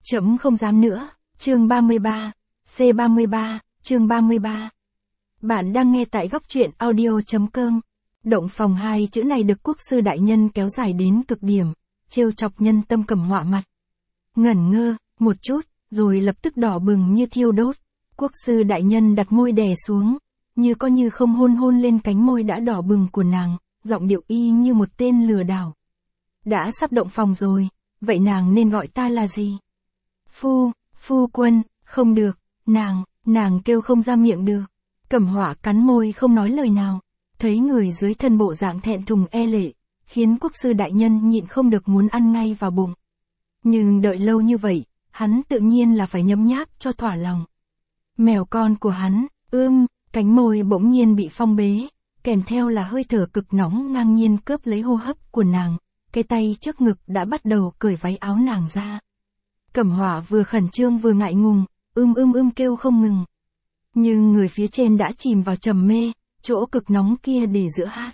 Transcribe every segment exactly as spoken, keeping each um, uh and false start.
Trẫm không dám nữa, chương ba mươi ba, C ba mươi ba, chương ba mươi ba. Bạn đang nghe tại góc truyện audio.com. Động phòng hai chữ này được quốc sư đại nhân kéo dài đến cực điểm, trêu chọc nhân tâm Cẩm Họa mặt. Ngẩn ngơ, một chút, rồi lập tức đỏ bừng như thiêu đốt. Quốc sư đại nhân đặt môi đè xuống, như có như không hôn hôn lên cánh môi đã đỏ bừng của nàng, giọng điệu y như một tên lừa đảo. Đã sắp động phòng rồi, vậy nàng nên gọi ta là gì? Phu, phu quân, không được, nàng, nàng kêu không ra miệng được. Cẩm Họa cắn môi không nói lời nào, thấy người dưới thân bộ dạng thẹn thùng e lệ, khiến quốc sư đại nhân nhịn không được muốn ăn ngay vào bụng. Nhưng đợi lâu như vậy, hắn tự nhiên là phải nhấm nháp cho thỏa lòng. Mèo con của hắn, ưm, cánh môi bỗng nhiên bị phong bế, kèm theo là hơi thở cực nóng ngang nhiên cướp lấy hô hấp của nàng, cái tay trước ngực đã bắt đầu cởi váy áo nàng ra. Cẩm Họa vừa khẩn trương vừa ngại ngùng, ưm ưm ưm kêu không ngừng. Nhưng người phía trên đã chìm vào trầm mê, chỗ cực nóng kia để giữa hát.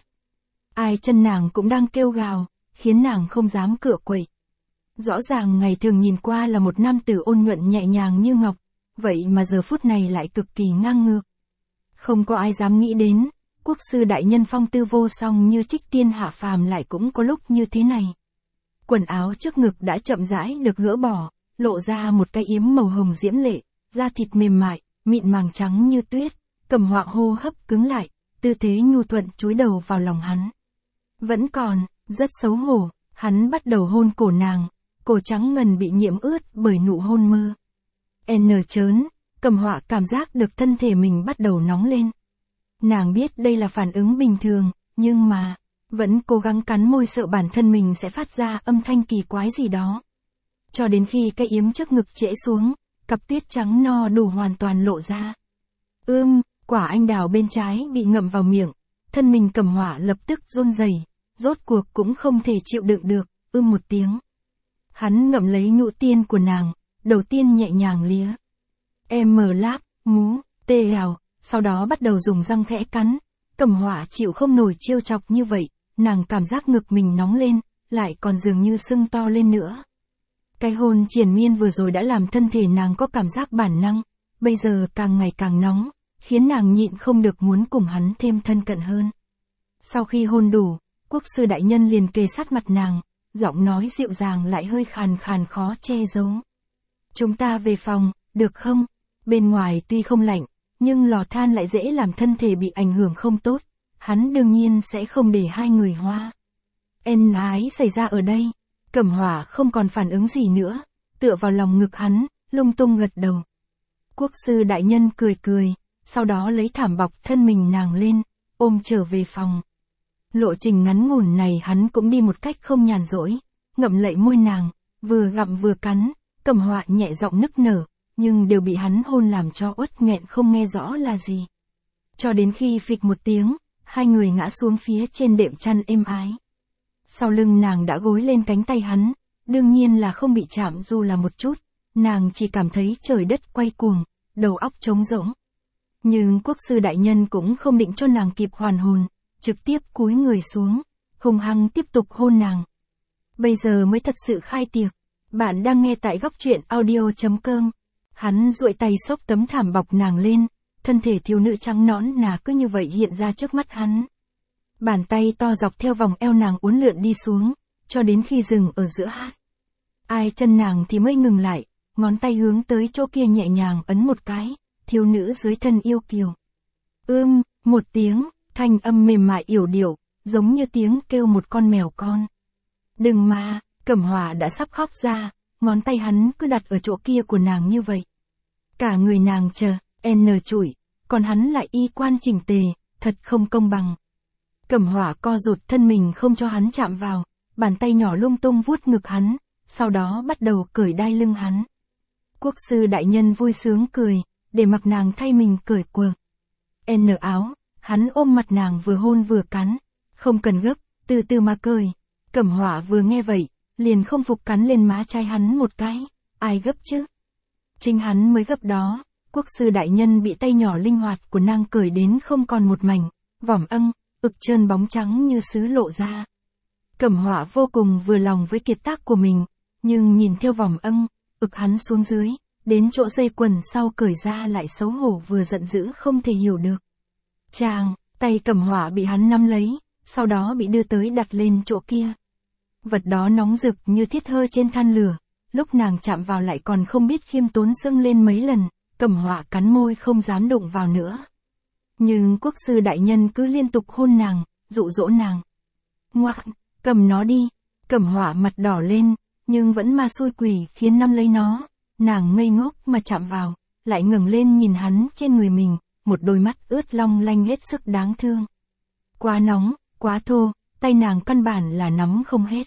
Ai chân nàng cũng đang kêu gào, khiến nàng không dám cựa quậy. Rõ ràng ngày thường nhìn qua là một nam tử ôn nhuận nhẹ nhàng như ngọc, vậy mà giờ phút này lại cực kỳ ngang ngược. Không có ai dám nghĩ đến, quốc sư đại nhân phong tư vô song như trích tiên hạ phàm lại cũng có lúc như thế này. Quần áo trước ngực đã chậm rãi được gỡ bỏ, lộ ra một cái yếm màu hồng diễm lệ, da thịt mềm mại, mịn màng trắng như tuyết. Cẩm Họa hô hấp cứng lại, tư thế nhu thuận chúi đầu vào lòng hắn. Vẫn còn, rất xấu hổ, hắn bắt đầu hôn cổ nàng, cổ trắng ngần bị nhiễm ướt bởi nụ hôn mơ. N chớn, Cẩm Họa cảm giác được thân thể mình bắt đầu nóng lên. Nàng biết đây là phản ứng bình thường, nhưng mà, vẫn cố gắng cắn môi sợ bản thân mình sẽ phát ra âm thanh kỳ quái gì đó. Cho đến khi cái yếm trước ngực trễ xuống, cặp tuyết trắng no đủ hoàn toàn lộ ra. Ưm, quả anh đào bên trái bị ngậm vào miệng, thân mình Cẩm Họa lập tức run rẩy, rốt cuộc cũng không thể chịu đựng được, ưm một tiếng. Hắn ngậm lấy nhũ tiên của nàng, đầu tiên nhẹ nhàng lía. Em mở láp, mú, tê hào, sau đó bắt đầu dùng răng khẽ cắn. Cẩm Họa chịu không nổi trêu chọc như vậy, nàng cảm giác ngực mình nóng lên, lại còn dường như sưng to lên nữa. Cái hôn triền miên vừa rồi đã làm thân thể nàng có cảm giác bản năng, bây giờ càng ngày càng nóng, khiến nàng nhịn không được muốn cùng hắn thêm thân cận hơn. Sau khi hôn đủ, quốc sư đại nhân liền kề sát mặt nàng, giọng nói dịu dàng lại hơi khàn khàn khó che giấu. Chúng ta về phòng, được không? Bên ngoài tuy không lạnh, nhưng lò than lại dễ làm thân thể bị ảnh hưởng không tốt, hắn đương nhiên sẽ không để hai người hoa. Ân ái xảy ra ở đây. Cẩm Họa không còn phản ứng gì nữa, tựa vào lòng ngực hắn, lung tung gật đầu. Quốc sư đại nhân cười cười, sau đó lấy thảm bọc thân mình nàng lên, ôm trở về phòng. Lộ trình ngắn ngủn này hắn cũng đi một cách không nhàn rỗi, ngậm lậy môi nàng, vừa gặm vừa cắn, Cẩm Họa nhẹ giọng nức nở, nhưng đều bị hắn hôn làm cho uất nghẹn không nghe rõ là gì. Cho đến khi phịch một tiếng, hai người ngã xuống phía trên đệm chăn êm ái. Sau lưng nàng đã gối lên cánh tay hắn, đương nhiên là không bị chạm dù là một chút, nàng chỉ cảm thấy trời đất quay cuồng, đầu óc trống rỗng. Nhưng quốc sư đại nhân cũng không định cho nàng kịp hoàn hồn, trực tiếp cúi người xuống, hung hăng tiếp tục hôn nàng. Bây giờ mới thật sự khai tiệc. Bạn đang nghe tại góc truyện audio.com. Hắn duỗi tay xốc tấm thảm bọc nàng lên, thân thể thiếu nữ trắng nõn nà cứ như vậy hiện ra trước mắt hắn. Bàn tay to dọc theo vòng eo nàng uốn lượn đi xuống, cho đến khi dừng ở giữa hát. Ai chân nàng thì mới ngừng lại, ngón tay hướng tới chỗ kia nhẹ nhàng ấn một cái, thiếu nữ dưới thân yêu kiều. Ưm, một tiếng, thanh âm mềm mại yểu điệu, giống như tiếng kêu một con mèo con. Đừng mà, Cẩm Họa đã sắp khóc ra, ngón tay hắn cứ đặt ở chỗ kia của nàng như vậy. Cả người nàng chờ, n chủi, còn hắn lại y quan chỉnh tề, thật không công bằng. Cẩm Họa co rụt thân mình không cho hắn chạm vào, bàn tay nhỏ lung tung vuốt ngực hắn, sau đó bắt đầu cởi đai lưng hắn. Quốc sư đại nhân vui sướng cười, để mặc nàng thay mình cởi quần. N áo, hắn ôm mặt nàng vừa hôn vừa cắn, không cần gấp, từ từ mà cởi. Cẩm Họa vừa nghe vậy, liền không phục cắn lên má trai hắn một cái, ai gấp chứ? Chính hắn mới gấp đó, quốc sư đại nhân bị tay nhỏ linh hoạt của nàng cởi đến không còn một mảnh, vỏm âng, ực trơn bóng trắng như sứ lộ ra. Cẩm Họa vô cùng vừa lòng với kiệt tác của mình, nhưng nhìn theo vỏm âng, ực hắn xuống dưới, đến chỗ dây quần sau cởi ra lại xấu hổ vừa giận dữ không thể hiểu được. Chàng, tay Cẩm Họa bị hắn nắm lấy, sau đó bị đưa tới đặt lên chỗ kia. Vật đó nóng rực như thiết hơi trên than lửa, lúc nàng chạm vào lại còn không biết khiêm tốn dâng lên mấy lần, Cẩm Họa cắn môi không dám đụng vào nữa. Nhưng quốc sư đại nhân cứ liên tục hôn nàng, dụ dỗ nàng. Ngoạn, cầm nó đi, Cẩm Họa mặt đỏ lên, nhưng vẫn ma xui quỷ khiến nắm lấy nó, nàng ngây ngốc mà chạm vào, lại ngẩng lên nhìn hắn trên người mình, một đôi mắt ướt long lanh hết sức đáng thương. Quá nóng, quá thô, tay nàng căn bản là nắm không hết.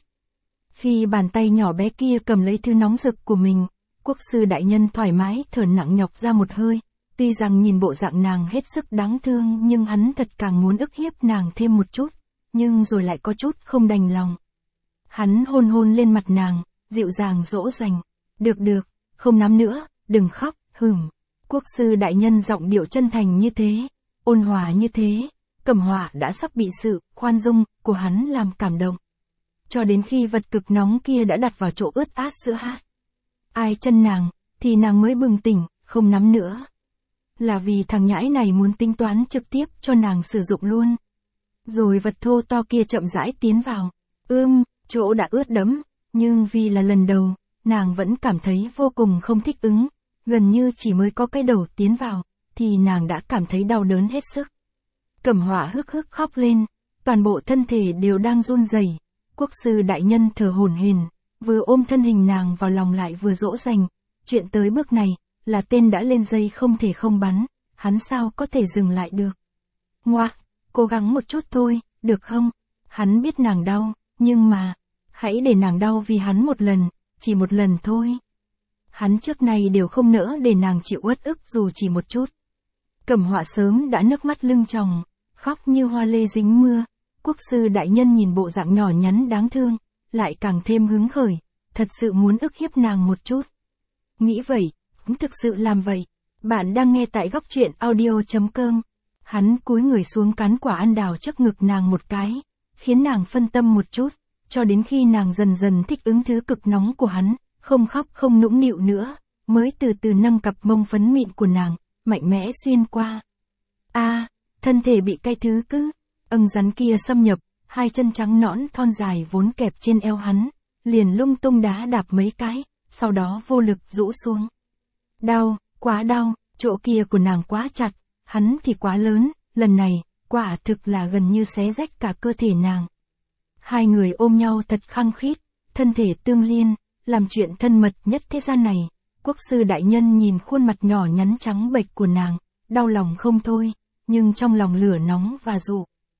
Khi bàn tay nhỏ bé kia cầm lấy thứ nóng rực của mình, quốc sư đại nhân thoải mái thở nặng nhọc ra một hơi, tuy rằng nhìn bộ dạng nàng hết sức đáng thương nhưng hắn thật càng muốn ức hiếp nàng thêm một chút, nhưng rồi lại có chút không đành lòng. Hắn hôn hôn lên mặt nàng, dịu dàng dỗ dành, được được, không nắm nữa, đừng khóc, hửm. Quốc sư đại nhân giọng điệu chân thành như thế, ôn hòa như thế, Cẩm Họa đã sắp bị sự khoan dung của hắn làm cảm động. Cho đến khi vật cực nóng kia đã đặt vào chỗ ướt át giữa hát. Ai chân nàng, thì nàng mới bừng tỉnh, không nắm nữa. Là vì thằng nhãi này muốn tính toán trực tiếp cho nàng sử dụng luôn. Rồi vật thô to kia chậm rãi tiến vào. Ưm, chỗ đã ướt đẫm, nhưng vì là lần đầu, nàng vẫn cảm thấy vô cùng không thích ứng. Gần như chỉ mới có cái đầu tiến vào, thì nàng đã cảm thấy đau đớn hết sức. Cẩm Họa hức hức khóc lên, toàn bộ thân thể đều đang run rẩy. Quốc sư đại nhân thở hổn hển, vừa ôm thân hình nàng vào lòng lại vừa dỗ dành. Chuyện tới bước này, là tên đã lên dây không thể không bắn, hắn sao có thể dừng lại được. Ngoa, cố gắng một chút thôi, được không? Hắn biết nàng đau, nhưng mà, hãy để nàng đau vì hắn một lần, chỉ một lần thôi. Hắn trước này đều không nỡ để nàng chịu uất ức dù chỉ một chút. Cẩm Họa sớm đã nước mắt lưng tròng, khóc như hoa lê dính mưa. Quốc sư đại nhân nhìn bộ dạng nhỏ nhắn đáng thương, lại càng thêm hứng khởi, thật sự muốn ức hiếp nàng một chút. Nghĩ vậy, cũng thực sự làm vậy. Bạn đang nghe tại góc truyện audio chấm com. Hắn cúi người xuống cắn quả ăn đào trước ngực nàng một cái, khiến nàng phân tâm một chút, cho đến khi nàng dần dần thích ứng thứ cực nóng của hắn, không khóc không nũng nịu nữa, mới từ từ nâng cặp mông phấn mịn của nàng, mạnh mẽ xuyên qua. A, à, thân thể bị cái thứ cứ âng rắn kia xâm nhập, hai chân trắng nõn thon dài vốn kẹp trên eo hắn, liền lung tung đá đạp mấy cái, sau đó vô lực rũ xuống. Đau, quá đau, chỗ kia của nàng quá chặt, hắn thì quá lớn, lần này, quả thực là gần như xé rách cả cơ thể nàng. Hai người ôm nhau thật khăng khít, thân thể tương liên, làm chuyện thân mật nhất thế gian này. Quốc sư đại nhân nhìn khuôn mặt nhỏ nhắn trắng bệch của nàng, đau lòng không thôi, nhưng trong lòng lửa nóng và dụ.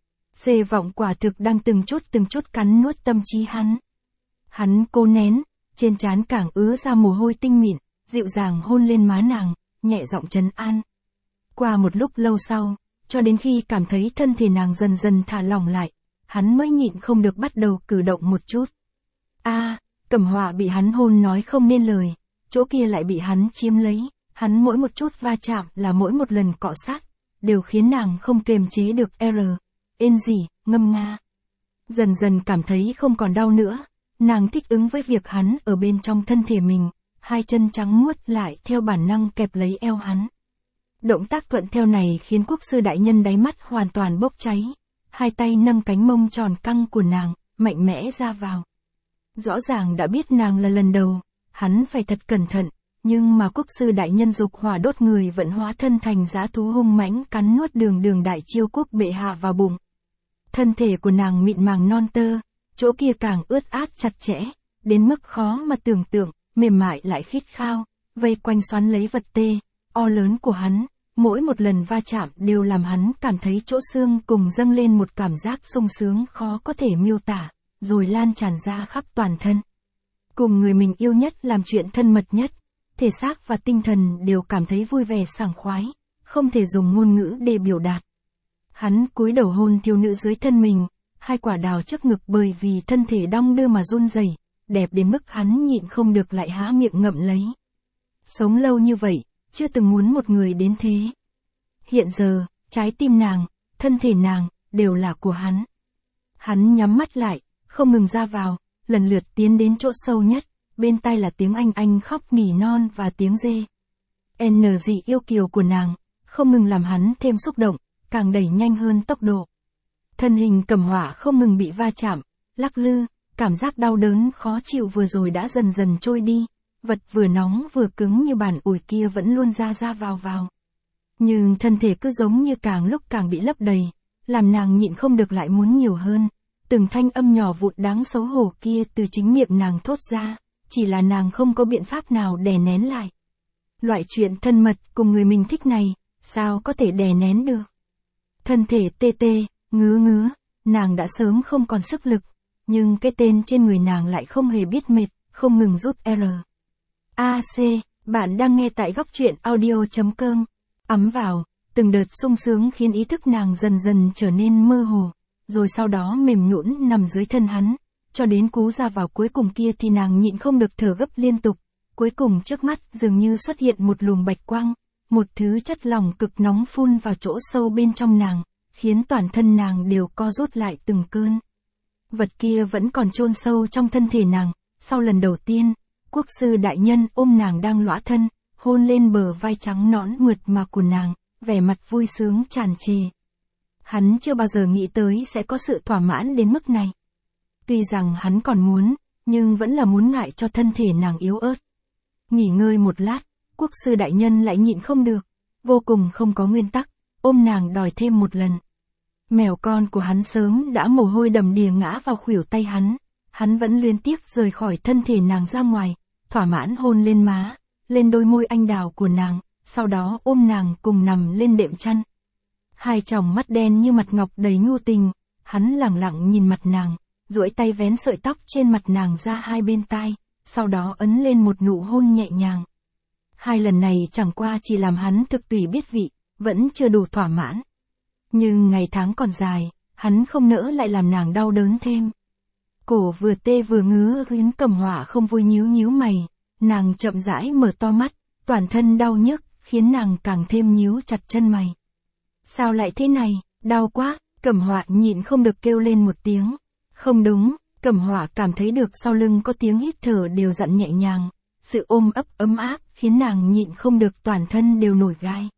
Xê vọng quả thực đang từng chút từng chút cắn nuốt tâm trí hắn. Hắn cố nén, trên trán càng ứa ra mồ hôi tinh mịn, dịu dàng hôn lên má nàng, nhẹ giọng trấn an. Qua một lúc lâu sau, cho đến khi cảm thấy thân thể nàng dần dần thả lỏng lại, hắn mới nhịn không được bắt đầu cử động một chút. A, à, Cẩm Họa bị hắn hôn nói không nên lời, chỗ kia lại bị hắn chiếm lấy, hắn mỗi một chút va chạm là mỗi một lần cọ sát, đều khiến nàng không kềm chế được r, ên gì, ngâm nga. Dần dần cảm thấy không còn đau nữa, nàng thích ứng với việc hắn ở bên trong thân thể mình, hai chân trắng muốt lại theo bản năng kẹp lấy eo hắn. Động tác thuận theo này khiến quốc sư đại nhân đáy mắt hoàn toàn bốc cháy, hai tay nâng cánh mông tròn căng của nàng, mạnh mẽ ra vào. Rõ ràng đã biết nàng là lần đầu, hắn phải thật cẩn thận, nhưng mà quốc sư đại nhân dục hỏa đốt người vẫn hóa thân thành dã thú hung mãnh cắn nuốt đường đường đại chiêu quốc bệ hạ vào bụng. Thân thể của nàng mịn màng non tơ, chỗ kia càng ướt át chặt chẽ, đến mức khó mà tưởng tượng, mềm mại lại khít khao, vây quanh xoắn lấy vật tê, o lớn của hắn, mỗi một lần va chạm đều làm hắn cảm thấy chỗ xương cùng dâng lên một cảm giác sung sướng khó có thể miêu tả, rồi lan tràn ra khắp toàn thân. Cùng người mình yêu nhất làm chuyện thân mật nhất, thể xác và tinh thần đều cảm thấy vui vẻ sảng khoái, không thể dùng ngôn ngữ để biểu đạt. Hắn cúi đầu hôn thiếu nữ dưới thân mình, hai quả đào trước ngực bởi vì thân thể đong đưa mà run rẩy, đẹp đến mức hắn nhịn không được lại há miệng ngậm lấy. Sống lâu như vậy, chưa từng muốn một người đến thế. Hiện giờ, trái tim nàng, thân thể nàng, đều là của hắn. Hắn nhắm mắt lại, không ngừng ra vào, lần lượt tiến đến chỗ sâu nhất, bên tai là tiếng anh anh khóc nỉ non và tiếng dê. N dị yêu kiều của nàng, không ngừng làm hắn thêm xúc động, càng đẩy nhanh hơn tốc độ. Thân hình Cẩm Họa không ngừng bị va chạm, lắc lư, cảm giác đau đớn khó chịu vừa rồi đã dần dần trôi đi, vật vừa nóng vừa cứng như bàn ủi kia vẫn luôn ra ra vào vào. Nhưng thân thể cứ giống như càng lúc càng bị lấp đầy, làm nàng nhịn không được lại muốn nhiều hơn. Từng thanh âm nhỏ vụn đáng xấu hổ kia từ chính miệng nàng thốt ra, chỉ là nàng không có biện pháp nào đè nén lại. Loại chuyện thân mật cùng người mình thích này, sao có thể đè nén được. Thân thể tê tê, ngứa ngứa, nàng đã sớm không còn sức lực, nhưng cái tên trên người nàng lại không hề biết mệt, không ngừng rút R. A C, bạn đang nghe tại góc truyện audio.com. Ấm vào, từng đợt sung sướng khiến ý thức nàng dần dần trở nên mơ hồ, rồi sau đó mềm nhũn nằm dưới thân hắn, cho đến cú ra vào cuối cùng kia thì nàng nhịn không được thở gấp liên tục, cuối cùng trước mắt dường như xuất hiện một luồng bạch quang, một thứ chất lỏng cực nóng phun vào chỗ sâu bên trong nàng, khiến toàn thân nàng đều co rút lại từng cơn. Vật kia vẫn còn chôn sâu trong thân thể nàng, sau lần đầu tiên, quốc sư đại nhân ôm nàng đang lõa thân, hôn lên bờ vai trắng nõn mượt mà của nàng, vẻ mặt vui sướng tràn trề. Hắn chưa bao giờ nghĩ tới sẽ có sự thỏa mãn đến mức này. Tuy rằng hắn còn muốn, nhưng vẫn là muốn ngại cho thân thể nàng yếu ớt. Nghỉ ngơi một lát, quốc sư đại nhân lại nhịn không được, vô cùng không có nguyên tắc, ôm nàng đòi thêm một lần. Mèo con của hắn sớm đã mồ hôi đầm đìa ngã vào khuỷu tay hắn, hắn vẫn liên tiếp rời khỏi thân thể nàng ra ngoài, thỏa mãn hôn lên má, lên đôi môi anh đào của nàng, sau đó ôm nàng cùng nằm lên đệm chăn. Hai tròng mắt đen như mặt ngọc đầy nhu tình, hắn lẳng lặng nhìn mặt nàng, duỗi tay vén sợi tóc trên mặt nàng ra hai bên tai, sau đó ấn lên một nụ hôn nhẹ nhàng. Hai lần này chẳng qua chỉ làm hắn thực tùy biết vị, vẫn chưa đủ thỏa mãn. Nhưng ngày tháng còn dài, hắn không nỡ lại làm nàng đau đớn thêm. Cổ vừa tê vừa ngứa khiến Cẩm Họa không vui nhíu nhíu mày, nàng chậm rãi mở to mắt, toàn thân đau nhức, khiến nàng càng thêm nhíu chặt chân mày. Sao lại thế này, đau quá, Cẩm Họa nhịn không được kêu lên một tiếng. Không đúng, Cẩm Họa cảm thấy được sau lưng có tiếng hít thở đều dặn nhẹ nhàng, sự ôm ấp ấm áp khiến nàng nhịn không được toàn thân đều nổi gai.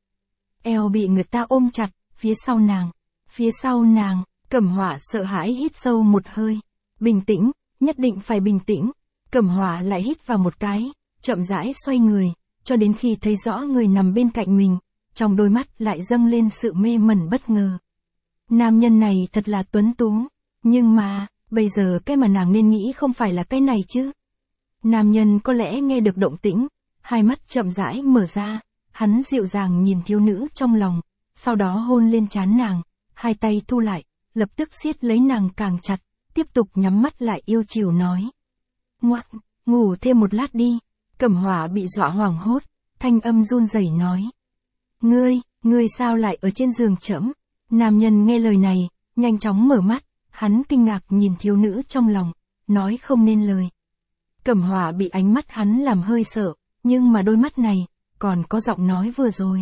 Eo bị người ta ôm chặt, phía sau nàng, phía sau nàng, Cẩm Họa sợ hãi hít sâu một hơi. Bình tĩnh, nhất định phải bình tĩnh. Cẩm Họa lại hít vào một cái, chậm rãi xoay người, cho đến khi thấy rõ người nằm bên cạnh mình, trong đôi mắt lại dâng lên sự mê mẩn bất ngờ. Nam nhân này thật là tuấn tú, nhưng mà, bây giờ cái mà nàng nên nghĩ không phải là cái này chứ. Nam nhân có lẽ nghe được động tĩnh, hai mắt chậm rãi mở ra, hắn dịu dàng nhìn thiếu nữ trong lòng, sau đó hôn lên trán nàng, hai tay thu lại, lập tức siết lấy nàng càng chặt, tiếp tục nhắm mắt lại yêu chiều nói. Ngoan, ngủ thêm một lát đi. Cẩm Họa bị dọa hoảng hốt, thanh âm run rẩy nói. Ngươi, ngươi sao lại ở trên giường trẫm? Nam nhân nghe lời này, nhanh chóng mở mắt, hắn kinh ngạc nhìn thiếu nữ trong lòng, nói không nên lời. Cẩm Họa bị ánh mắt hắn làm hơi sợ, nhưng mà đôi mắt này, còn có giọng nói vừa rồi.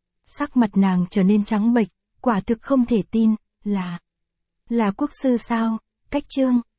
Sắc mặt nàng trở nên trắng bệch, quả thực không thể tin, là... Là quốc sư sao? Cách chương,